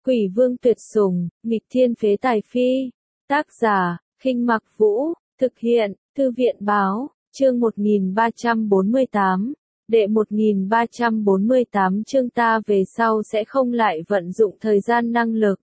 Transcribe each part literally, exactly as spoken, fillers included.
Quỷ vương tuyệt sủng, nghịch thiên phế tài phi. Tác giả, Khinh Mặc Vũ, thực hiện, Thư viện báo, chương một nghìn ba trăm bốn mươi tám, đệ một nghìn ba trăm bốn mươi tám chương ta về sau sẽ không lại vận dụng thời gian năng lực.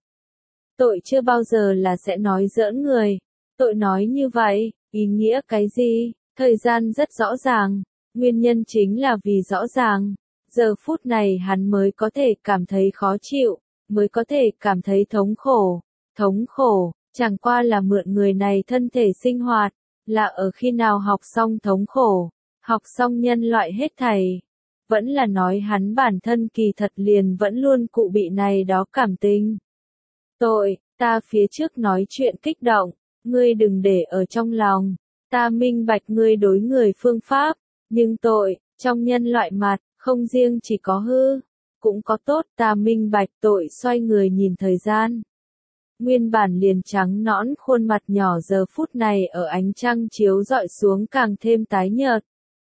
Tội chưa bao giờ là sẽ nói giỡn người. Tội nói như vậy, ý nghĩa cái gì? Thời gian rất rõ ràng, nguyên nhân chính là vì rõ ràng. Giờ phút này hắn mới có thể cảm thấy khó chịu, mới có thể cảm thấy thống khổ. Thống khổ, chẳng qua là mượn người này thân thể sinh hoạt, là ở khi nào học xong thống khổ, học xong nhân loại hết thảy. Vẫn là nói hắn bản thân kỳ thật liền vẫn luôn cụ bị này đó cảm tình. Tội, ta phía trước nói chuyện kích động, ngươi đừng để ở trong lòng, ta minh bạch ngươi đối người phương pháp, nhưng tội, trong nhân loại mặt, không riêng chỉ có hư, cũng có tốt, ta minh bạch. Tội xoay người nhìn thời gian. Nguyên bản liền trắng nõn khuôn mặt nhỏ giờ phút này ở ánh trăng chiếu rọi xuống càng thêm tái nhợt.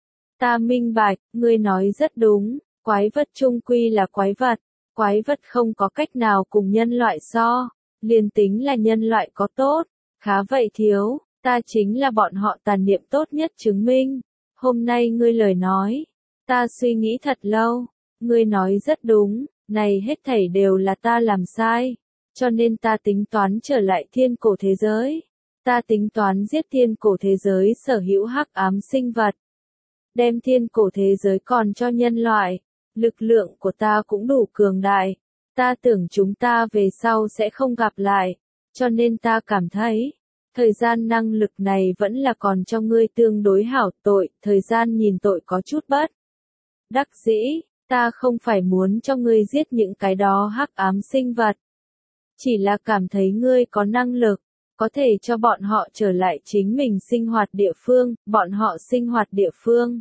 Ta minh bạch, ngươi nói rất đúng, quái vật chung quy là quái vật, quái vật không có cách nào cùng nhân loại so, liền tính là nhân loại có tốt, khá vậy thiếu, ta chính là bọn họ tàn niệm tốt nhất chứng minh. Hôm nay ngươi lời nói, ta suy nghĩ thật lâu, ngươi nói rất đúng, này hết thảy đều là ta làm sai, cho nên ta tính toán trở lại thiên cổ thế giới, ta tính toán giết thiên cổ thế giới sở hữu hắc ám sinh vật, đem thiên cổ thế giới còn cho nhân loại. Lực lượng của ta cũng đủ cường đại, ta tưởng chúng ta về sau sẽ không gặp lại, cho nên ta cảm thấy, thời gian năng lực này vẫn là còn cho ngươi tương đối hảo. Tội, thời gian nhìn tội có chút bất đắc dĩ, ta không phải muốn cho ngươi giết những cái đó hắc ám sinh vật, chỉ là cảm thấy ngươi có năng lực, có thể cho bọn họ trở lại chính mình sinh hoạt địa phương, bọn họ sinh hoạt địa phương.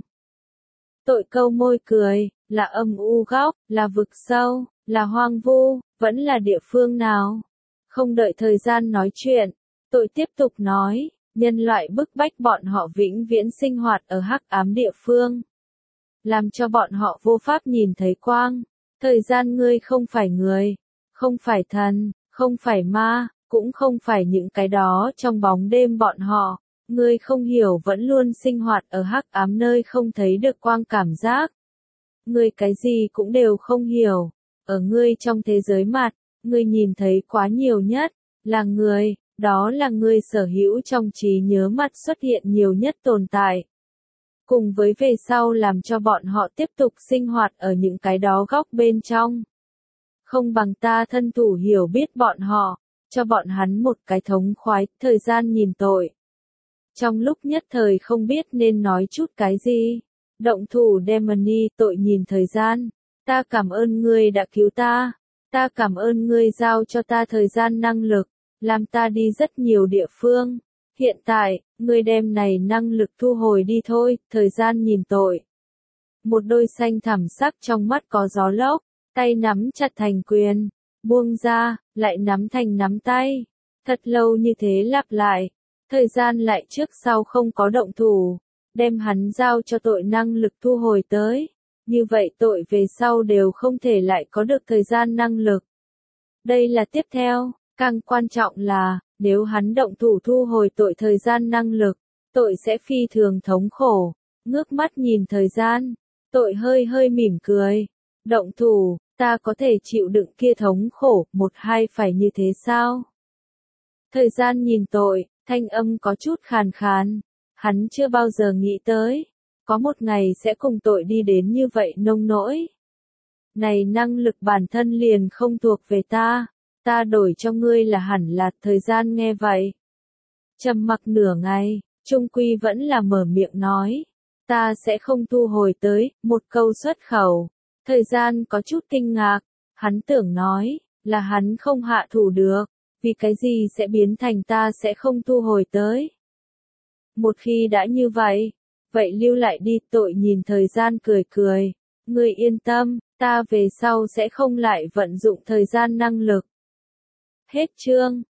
Tội câu môi cười, là âm u góc, là vực sâu, là hoang vu, vẫn là địa phương nào? Không đợi thời gian nói chuyện, tội tiếp tục nói, nhân loại bức bách bọn họ vĩnh viễn sinh hoạt ở hắc ám địa phương, làm cho bọn họ vô pháp nhìn thấy quang. Thời gian, ngươi không phải người, không phải thần, không phải ma, cũng không phải những cái đó trong bóng đêm bọn họ. Ngươi không hiểu vẫn luôn sinh hoạt ở hắc ám nơi không thấy được quang cảm giác. Ngươi cái gì cũng đều không hiểu. Ở ngươi trong thế giới mặt, ngươi nhìn thấy quá nhiều nhất, là người, đó là ngươi sở hữu trong trí nhớ mặt xuất hiện nhiều nhất tồn tại. Cùng với về sau làm cho bọn họ tiếp tục sinh hoạt ở những cái đó góc bên trong. Không bằng ta thân thủ hiểu biết bọn họ, cho bọn hắn một cái thống khoái. Thời gian nhìn tội. Trong lúc nhất thời không biết nên nói chút cái gì. Động thủ Demony. Tội nhìn thời gian. Ta cảm ơn ngươi đã cứu ta. Ta cảm ơn ngươi giao cho ta thời gian năng lực, làm ta đi rất nhiều địa phương. Hiện tại, ngươi đem này năng lực thu hồi đi thôi. Thời gian nhìn tội. Một đôi xanh thẳm sắc trong mắt có gió lốc, tay nắm chặt thành quyền, buông ra, lại nắm thành nắm tay. Thật lâu như thế lặp lại. Thời gian lại trước sau không có động thủ, đem hắn giao cho tội năng lực thu hồi tới. Như vậy tội về sau đều không thể lại có được thời gian năng lực. Đây là tiếp theo, càng quan trọng là, nếu hắn động thủ thu hồi tội thời gian năng lực, tội sẽ phi thường thống khổ. Ngước mắt nhìn thời gian, tội hơi hơi mỉm cười. Động thủ, ta có thể chịu đựng kia thống khổ, một hai phải như thế sao? Thời gian nhìn tội. Thanh âm có chút khàn khàn, hắn chưa bao giờ nghĩ tới, có một ngày sẽ cùng tội đi đến như vậy nông nỗi. Này năng lực bản thân liền không thuộc về ta, ta đổi cho ngươi là hẳn là. Thời gian nghe vậy, trầm mặc nửa ngày, trung quy vẫn là mở miệng nói, ta sẽ không thu hồi tới, một câu xuất khẩu. Thời gian có chút kinh ngạc, hắn tưởng nói, là hắn không hạ thủ được. Vì cái gì sẽ biến thành ta sẽ không thu hồi tới? Một khi đã như vậy, vậy lưu lại đi. Tội nhìn thời gian cười cười. Ngươi yên tâm, ta về sau sẽ không lại vận dụng thời gian năng lực. Hết chương.